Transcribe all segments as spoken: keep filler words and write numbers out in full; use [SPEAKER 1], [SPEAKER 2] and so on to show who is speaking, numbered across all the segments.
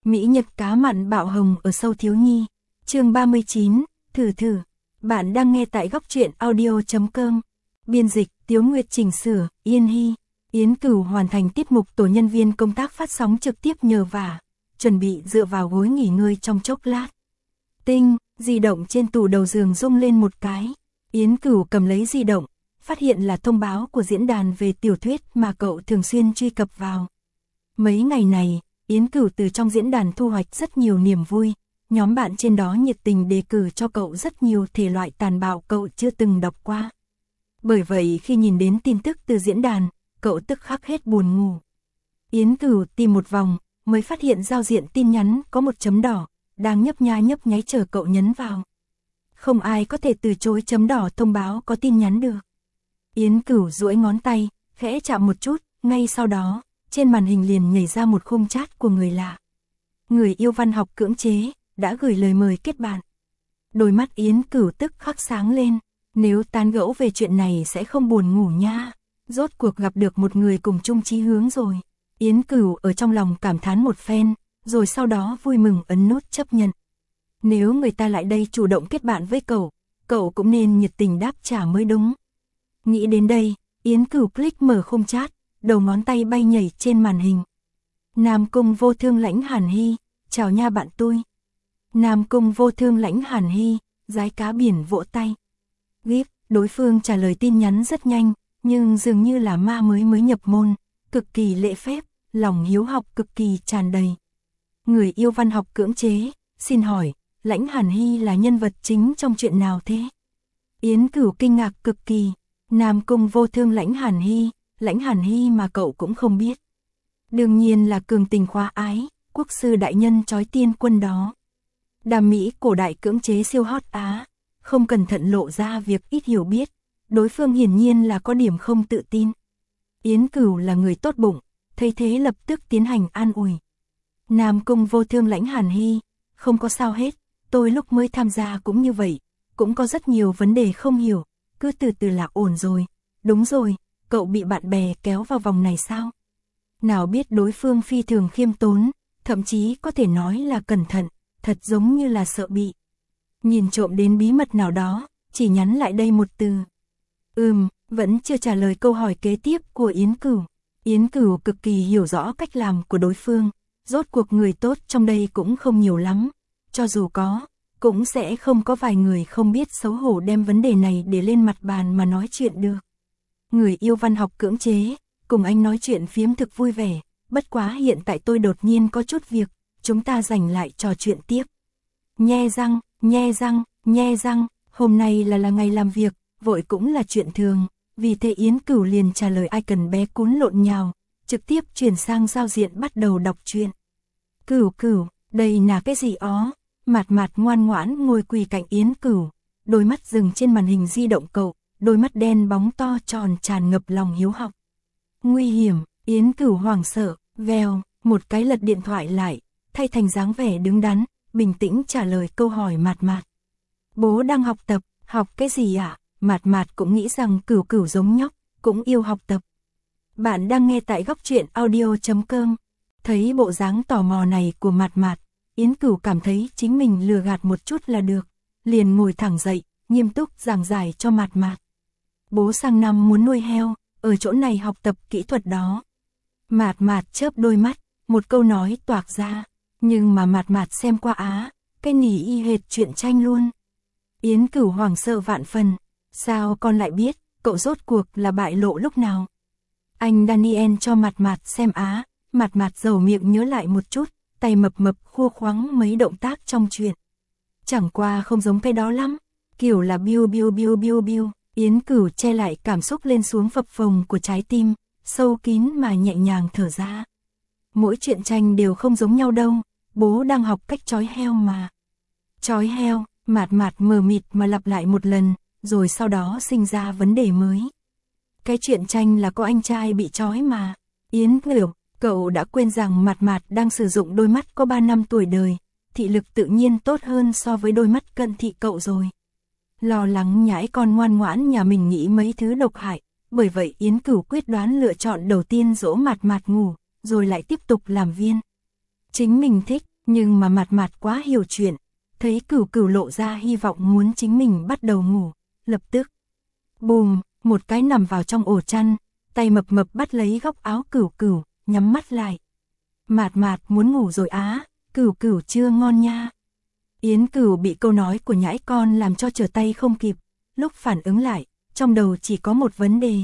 [SPEAKER 1] Mỹ Nhật cá mặn bạo hồng ở sâu thiếu nhi. Chương ba mươi chín, thử thử. Bạn đang nghe tại góc truyện audio chấm com. Biên dịch, Tiếu Nguyệt chỉnh sửa, Yên Hy. Yến Cửu hoàn thành tiết mục tổ nhân viên công tác phát sóng trực tiếp nhờ vả, chuẩn bị dựa vào gối nghỉ ngơi trong chốc lát. Tinh, di động trên tủ đầu giường rung lên một cái. Yến Cửu cầm lấy di động, phát hiện là thông báo của diễn đàn về tiểu thuyết mà cậu thường xuyên truy cập vào. Mấy ngày này, Yến Cửu từ trong diễn đàn thu hoạch rất nhiều niềm vui, nhóm bạn trên đó nhiệt tình đề cử cho cậu rất nhiều thể loại tàn bạo cậu chưa từng đọc qua. Bởi vậy khi nhìn đến tin tức từ diễn đàn, cậu tức khắc hết buồn ngủ. Yến Cửu tìm một vòng, mới phát hiện giao diện tin nhắn có một chấm đỏ, đang nhấp nha nhấp nháy chờ cậu nhấn vào. Không ai có thể từ chối chấm đỏ thông báo có tin nhắn được. Yến Cửu duỗi ngón tay, khẽ chạm một chút, ngay sau đó, trên màn hình liền nhảy ra một khung chat của người lạ. Người yêu văn học cưỡng chế, đã gửi lời mời kết bạn. Đôi mắt Yến Cửu tức khắc sáng lên, nếu tán gẫu về chuyện này sẽ không buồn ngủ nha. Rốt cuộc gặp được một người cùng chung chí hướng rồi. Yến Cửu ở trong lòng cảm thán một phen, rồi sau đó vui mừng ấn nút chấp nhận. Nếu người ta lại đây chủ động kết bạn với cậu, cậu cũng nên nhiệt tình đáp trả mới đúng. Nghĩ đến đây, Yến Cửu click mở khung chat, đầu ngón tay bay nhảy trên màn hình. Nam Cung Vô Thương Lãnh Hàn Hy, chào nha bạn tôi. Nam Cung Vô Thương Lãnh Hàn Hy, rái cá biển vỗ tay. Gif, đối phương trả lời tin nhắn rất nhanh, nhưng dường như là ma mới mới nhập môn, cực kỳ lễ phép, lòng hiếu học cực kỳ tràn đầy. Người yêu văn học cưỡng chế, xin hỏi, Lãnh Hàn Hy là nhân vật chính trong chuyện nào thế? Yến Cửu kinh ngạc cực kỳ, Nam Cung Vô Thương Lãnh Hàn Hy, Lãnh Hàn Hy mà cậu cũng không biết. Đương nhiên là cường tình khoa ái, quốc sư đại nhân chói tiên quân đó. Đàm Mỹ cổ đại cưỡng chế siêu hot Á, không cẩn thận lộ ra việc ít hiểu biết, đối phương hiển nhiên là có điểm không tự tin. Yến Cửu là người tốt bụng, thấy thế lập tức tiến hành an ủi. Nam Cung Vô Thương Lãnh Hàn Hy, không có sao hết, tôi lúc mới tham gia cũng như vậy, cũng có rất nhiều vấn đề không hiểu, cứ từ từ là ổn rồi. Đúng rồi, cậu bị bạn bè kéo vào vòng này sao? Nào biết đối phương phi thường khiêm tốn, thậm chí có thể nói là cẩn thận, thật giống như là sợ bị nhìn trộm đến bí mật nào đó, chỉ nhắn lại đây một từ. Ừm, vẫn chưa trả lời câu hỏi kế tiếp của Yến Cửu. Yến Cửu cực kỳ hiểu rõ cách làm của đối phương, rốt cuộc người tốt trong đây cũng không nhiều lắm, cho dù có, cũng sẽ không có vài người không biết xấu hổ đem vấn đề này để lên mặt bàn mà nói chuyện được. Người yêu văn học cưỡng chế, cùng anh nói chuyện phiếm thực vui vẻ, bất quá hiện tại tôi đột nhiên có chút việc, chúng ta dành lại trò chuyện tiếp. Nhe răng, nhe răng, nhe răng, hôm nay là là ngày làm việc, vội cũng là chuyện thường, vì thế Yến Cửu liền trả lời icon bé cún lộn nhào, trực tiếp chuyển sang giao diện bắt đầu đọc truyện. Cửu Cửu, đây là cái gì ó? Mạt Mạt ngoan ngoãn ngồi quỳ cạnh Yến Cửu, đôi mắt dừng trên màn hình di động cậu, đôi mắt đen bóng to tròn tràn ngập lòng hiếu học. Nguy hiểm, Yến Cửu hoảng sợ, vèo, một cái lật điện thoại lại, thay thành dáng vẻ đứng đắn, bình tĩnh trả lời câu hỏi Mạt Mạt. Bố đang học tập, học cái gì ạ? À? Mạt Mạt cũng nghĩ rằng Cửu Cửu giống nhóc, cũng yêu học tập. Bạn đang nghe tại góc truyện audio chấm com. Thấy bộ dáng tò mò này của Mạt Mạt, Yến Cửu cảm thấy chính mình lừa gạt một chút là được, liền ngồi thẳng dậy, nghiêm túc giảng giải cho Mạt Mạt. Bố sang năm muốn nuôi heo, ở chỗ này học tập kỹ thuật đó. Mạt Mạt chớp đôi mắt, một câu nói toạc ra, nhưng mà Mạt Mạt xem qua á, cái nỉ y hệt truyện tranh luôn. Yến Cửu hoảng sợ vạn phần, sao con lại biết, cậu rốt cuộc là bại lộ lúc nào? Anh Daniel cho Mạt Mạt xem á, Mạt Mạt dầu miệng nhớ lại một chút, tay mập mập khua khoắng mấy động tác trong truyện. Chẳng qua không giống cái đó lắm, kiểu là biu biu biu biu biu. Yến Cửu che lại cảm xúc lên xuống phập phồng của trái tim, sâu kín mà nhẹ nhàng thở ra. Mỗi truyện tranh đều không giống nhau đâu, bố đang học cách trói heo mà. Trói heo, Mạt Mạt mờ mịt mà lặp lại một lần, rồi sau đó sinh ra vấn đề mới. Cái truyện tranh là có anh trai bị trói mà. Yến Cửu, cậu đã quên rằng Mạt Mạt đang sử dụng đôi mắt có ba năm tuổi đời, thị lực tự nhiên tốt hơn so với đôi mắt cận thị cậu rồi. Lo lắng nhãi con ngoan ngoãn nhà mình nghĩ mấy thứ độc hại, bởi vậy Yến Cửu quyết đoán lựa chọn đầu tiên dỗ Mạt Mạt ngủ, rồi lại tiếp tục làm viên. Chính mình thích, Nhưng mà Mạt Mạt quá hiểu chuyện, thấy Cửu Cửu lộ ra hy vọng muốn chính mình bắt đầu ngủ, lập tức bùm, một cái nằm vào trong ổ chăn, tay mập mập bắt lấy góc áo Cửu Cửu, nhắm mắt lại. Mạt Mạt muốn ngủ rồi á, Cửu Cửu chưa ngon nha. Yến Cửu bị câu nói của nhãi con làm cho trở tay không kịp, lúc phản ứng lại, trong đầu chỉ có một vấn đề.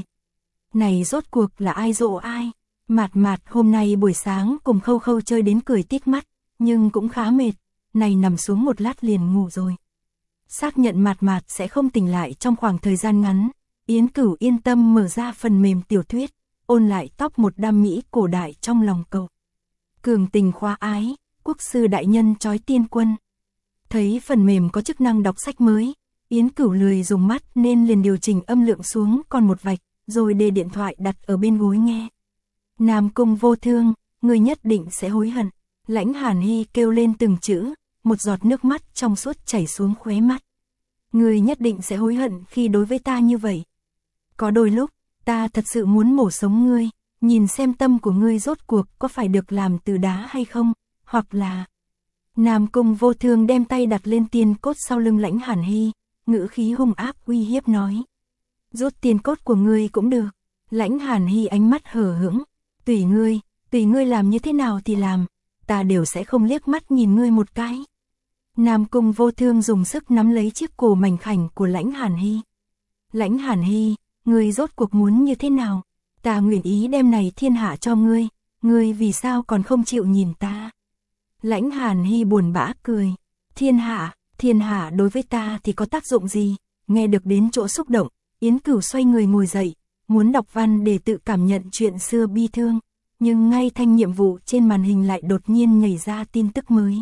[SPEAKER 1] Này rốt cuộc là ai dỗ ai? Mạt Mạt hôm nay buổi sáng cùng Khâu Khâu chơi đến cười tít mắt, nhưng cũng khá mệt, này nằm xuống một lát liền ngủ rồi. Xác nhận Mạt Mạt sẽ không tỉnh lại trong khoảng thời gian ngắn, Yến Cửu yên tâm mở ra phần mềm tiểu thuyết, ôn lại top một đam mỹ cổ đại trong lòng cậu. Cường tình khoa ái, quốc sư đại nhân chói tiên quân. Thấy phần mềm có chức năng đọc sách mới, Yến Cửu lười dùng mắt nên liền điều chỉnh âm lượng xuống còn một vạch, rồi để điện thoại đặt ở bên gối nghe. Nam Cung Vô Thương, người nhất định sẽ hối hận. Lãnh Hàn Hy kêu lên từng chữ, một giọt nước mắt trong suốt chảy xuống khóe mắt. Người nhất định sẽ hối hận khi đối với ta như vậy. Có đôi lúc, ta thật sự muốn mổ sống ngươi, nhìn xem tâm của ngươi rốt cuộc có phải được làm từ đá hay không, hoặc là... Nam Cung Vô Thương đem tay đặt lên tiên cốt sau lưng Lãnh Hàn Hy, ngữ khí hung ác uy hiếp nói. Rút tiên cốt của ngươi cũng được. Lãnh Hàn Hy ánh mắt hờ hững, tùy ngươi, tùy ngươi làm như thế nào thì làm, ta đều sẽ không liếc mắt nhìn ngươi một cái. Nam Cung Vô Thương dùng sức nắm lấy chiếc cổ mảnh khảnh của Lãnh Hàn Hy. Lãnh Hàn Hy, ngươi rốt cuộc muốn như thế nào? Ta nguyện ý đem này thiên hạ cho ngươi, ngươi vì sao còn không chịu nhìn ta? Lãnh Hàn Hy buồn bã cười, thiên hạ, thiên hạ đối với ta thì có tác dụng gì? Nghe được đến chỗ xúc động, Yến Cửu xoay người ngồi dậy, muốn đọc văn để tự cảm nhận chuyện xưa bi thương, nhưng ngay thanh nhiệm vụ trên màn hình lại đột nhiên nhảy ra tin tức mới.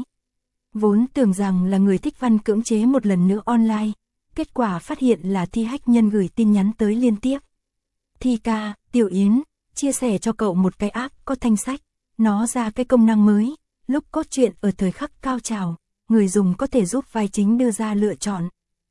[SPEAKER 1] Vốn tưởng rằng là người thích văn cưỡng chế một lần nữa online, kết quả phát hiện là Thi Hách Nhân gửi tin nhắn tới liên tiếp. Thi ca, Tiểu Yến, chia sẻ cho cậu một cái app có thanh sách, nó ra cái công năng mới, lúc cốt truyện ở thời khắc cao trào, người dùng có thể giúp vai chính đưa ra lựa chọn.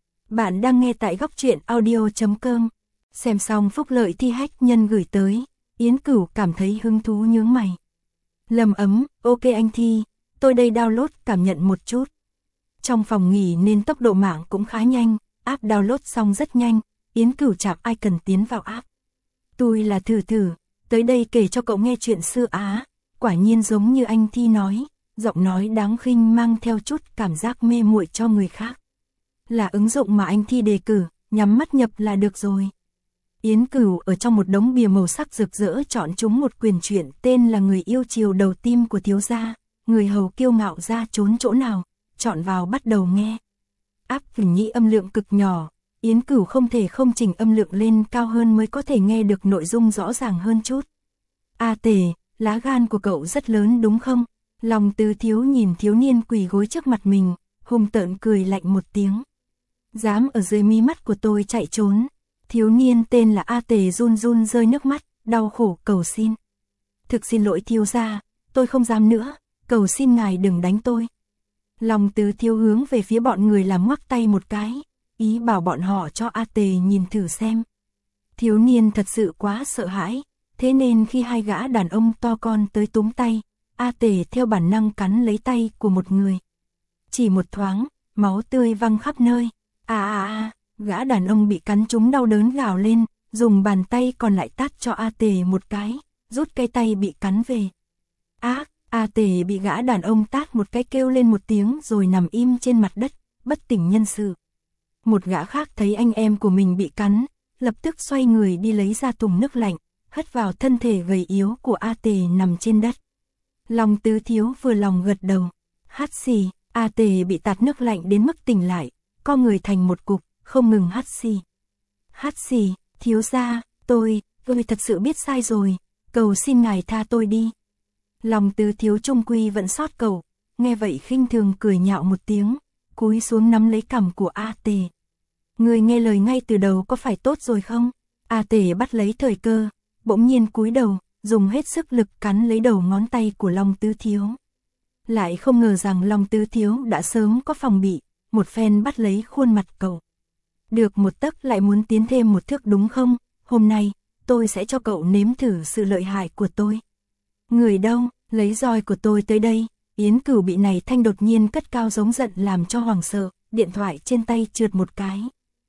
[SPEAKER 1] Bạn đang nghe tại góc truyện audio chấm com. Xem xong phúc lợi Thi Hách Nhân gửi tới, Yến Cửu cảm thấy hứng thú nhướng mày. Lâm ấm, ok anh Thi, tôi đây download cảm nhận một chút. Trong phòng nghỉ nên tốc độ mạng cũng khá nhanh, app download xong rất nhanh, Yến Cửu chạm icon tiến vào app. Tôi là Thử Thử, tới đây kể cho cậu nghe chuyện xưa Á, quả nhiên giống như anh Thi nói, giọng nói đáng khinh mang theo chút cảm giác mê muội cho người khác. Là ứng dụng mà anh Thi đề cử, nhắm mắt nhập là được rồi. Yến Cửu ở trong một đống bìa màu sắc rực rỡ chọn chúng một quyển truyện tên là Người yêu chiều đầu tim của thiếu gia, người hầu kiêu ngạo ra trốn chỗ nào, chọn vào bắt đầu nghe. Áp phỉnh nhĩ âm lượng cực nhỏ, Yến Cửu không thể không chỉnh âm lượng lên cao hơn mới có thể nghe được nội dung rõ ràng hơn chút. A Tề, lá gan của cậu rất lớn đúng không? Lòng Tư Thiếu nhìn thiếu niên quỳ gối trước mặt mình, hung tợn cười lạnh một tiếng. Dám ở dưới mí mắt của tôi chạy trốn. Thiếu niên tên là A Tề run run rơi nước mắt, đau khổ cầu xin. Thực xin lỗi thiếu gia, tôi không dám nữa, cầu xin ngài đừng đánh tôi. Lòng Tứ Thiếu hướng về phía bọn người làm ngoắc tay một cái, ý bảo bọn họ cho A Tề nhìn thử xem. Thiếu niên thật sự quá sợ hãi, thế nên khi hai gã đàn ông to con tới túm tay, A Tề theo bản năng cắn lấy tay của một người. Chỉ một thoáng, máu tươi văng khắp nơi. À à à, gã đàn ông bị cắn trúng đau đớn gào lên, dùng bàn tay còn lại tát cho A Tề một cái, rút cái tay bị cắn về. Ác, A Tề bị gã đàn ông tát một cái kêu lên một tiếng rồi nằm im trên mặt đất, bất tỉnh nhân sự. Một gã khác thấy anh em của mình bị cắn, lập tức xoay người đi lấy ra thùng nước lạnh, hất vào thân thể gầy yếu của A Tề nằm trên đất. Lòng Tứ Thiếu vừa lòng gật đầu, hắt xì, A Tề bị tạt nước lạnh đến mức tỉnh lại, co người thành một cục, không ngừng hắt xì. Hắt xì, thiếu gia, tôi, tôi thật sự biết sai rồi, cầu xin ngài tha tôi đi. Lòng Tứ Thiếu trung quy vẫn sót cầu, nghe vậy khinh thường cười nhạo một tiếng, cúi xuống nắm lấy cằm của A Tề. Người nghe lời ngay từ đầu có phải tốt rồi không? A Tề bắt lấy thời cơ, bỗng nhiên cúi đầu, dùng hết sức lực cắn lấy đầu ngón tay của Long Tứ Thiếu. Lại không ngờ rằng Long Tứ Thiếu đã sớm có phòng bị, một phen bắt lấy khuôn mặt cậu. Được một tấc lại muốn tiến thêm một thước đúng không? Hôm nay, tôi sẽ cho cậu nếm thử sự lợi hại của tôi. Người đâu, lấy roi của tôi tới đây, Yến Cửu bị này thanh đột nhiên cất cao giống giận làm cho hoảng sợ, điện thoại trên tay trượt một cái.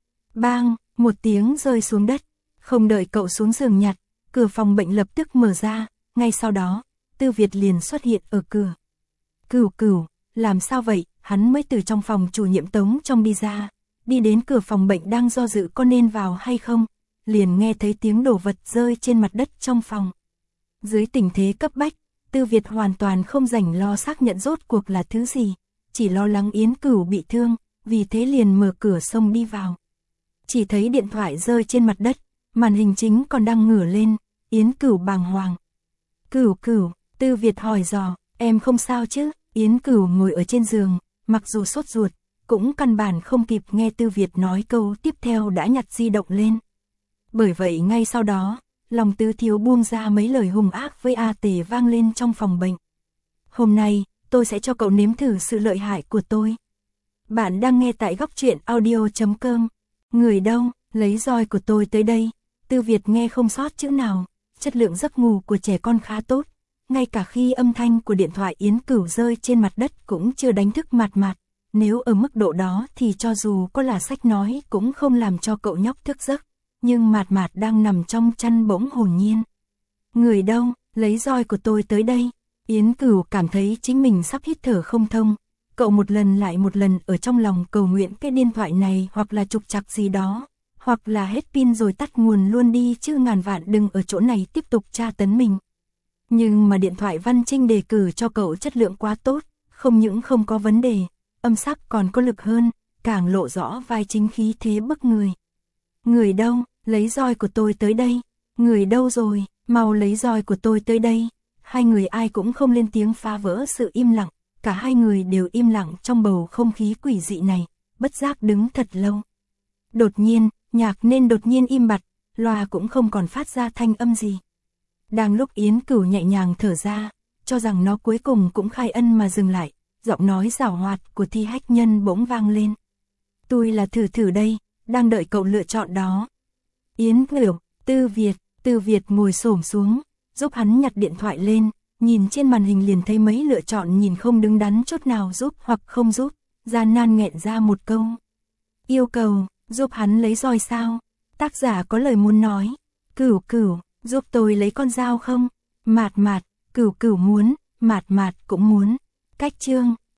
[SPEAKER 1] Bang, một tiếng rơi xuống đất, không đợi cậu xuống giường nhặt, cửa phòng bệnh lập tức mở ra, ngay sau đó, Tư Việt liền xuất hiện ở cửa. Cửu Cửu, làm sao vậy? Hắn mới từ trong phòng chủ nhiệm Tống trong đi ra, đi đến cửa phòng bệnh đang do dự có nên vào hay không, liền nghe thấy tiếng đổ vật rơi trên mặt đất trong phòng. Dưới tình thế cấp bách, Tư Việt hoàn toàn không rảnh lo xác nhận rốt cuộc là thứ gì, chỉ lo lắng Yến Cửu bị thương, vì thế liền mở cửa xông đi vào. Chỉ thấy điện thoại rơi trên mặt đất, màn hình chính còn đang ngửa lên, Yến Cửu bàng hoàng. Cửu Cửu, Tư Việt hỏi dò, em không sao chứ? Yến Cửu ngồi ở trên giường, mặc dù sốt ruột, cũng căn bản không kịp nghe Tư Việt nói câu tiếp theo đã nhặt di động lên. Bởi vậy ngay sau đó, lòng Tứ Thiếu buông ra mấy lời hung ác với A Tề vang lên trong phòng bệnh. Hôm nay, tôi sẽ cho cậu nếm thử sự lợi hại của tôi. Bạn đang nghe tại góc truyện audio chấm com. Người đâu, lấy roi của tôi tới đây. Tư Việt nghe không sót chữ nào, chất lượng giấc ngủ của trẻ con khá tốt. Ngay cả khi âm thanh của điện thoại Yến Cửu rơi trên mặt đất cũng chưa đánh thức Mạt Mạt. Nếu ở mức độ đó thì cho dù có là sách nói cũng không làm cho cậu nhóc thức giấc. Nhưng Mạt Mạt đang nằm trong chăn bỗng hồn nhiên. Người đâu, lấy roi của tôi tới đây. Yến Cửu cảm thấy chính mình sắp hít thở không thông. Cậu một lần lại một lần ở trong lòng cầu nguyện cái điện thoại này hoặc là trục trặc gì đó, hoặc là hết pin rồi tắt nguồn luôn đi chứ ngàn vạn đừng ở chỗ này tiếp tục tra tấn mình. Nhưng mà điện thoại Văn Trinh đề cử cho cậu chất lượng quá tốt, không những không có vấn đề, âm sắc còn có lực hơn, càng lộ rõ vai chính khí thế bức người. Người đâu, lấy roi của tôi tới đây. Người đâu rồi, mau lấy roi của tôi tới đây. Hai người ai cũng không lên tiếng phá vỡ sự im lặng, cả hai người đều im lặng trong bầu không khí quỷ dị này, bất giác đứng thật lâu. Đột nhiên, nhạc nên đột nhiên im bặt, loa cũng không còn phát ra thanh âm gì. Đang lúc Yến Cửu nhẹ nhàng thở ra, cho rằng nó cuối cùng cũng khai ân mà dừng lại, giọng nói giảo hoạt của Thi Hách Nhân bỗng vang lên. Tôi là Thử Thử đây, đang đợi cậu lựa chọn đó. Yến Cửu, Tư Việt, Tư Việt ngồi xổm xuống, giúp hắn nhặt điện thoại lên, nhìn trên màn hình liền thấy mấy lựa chọn nhìn không đứng đắn chút nào giúp hoặc không giúp, gian nan nghẹn ra một câu. Yêu cầu, giúp hắn lấy roi sao? Tác giả có lời muốn nói. Cửu Cửu, giúp tôi lấy con dao không? Mạt Mạt, Cửu Cửu muốn, Mạt Mạt cũng muốn. Cách chương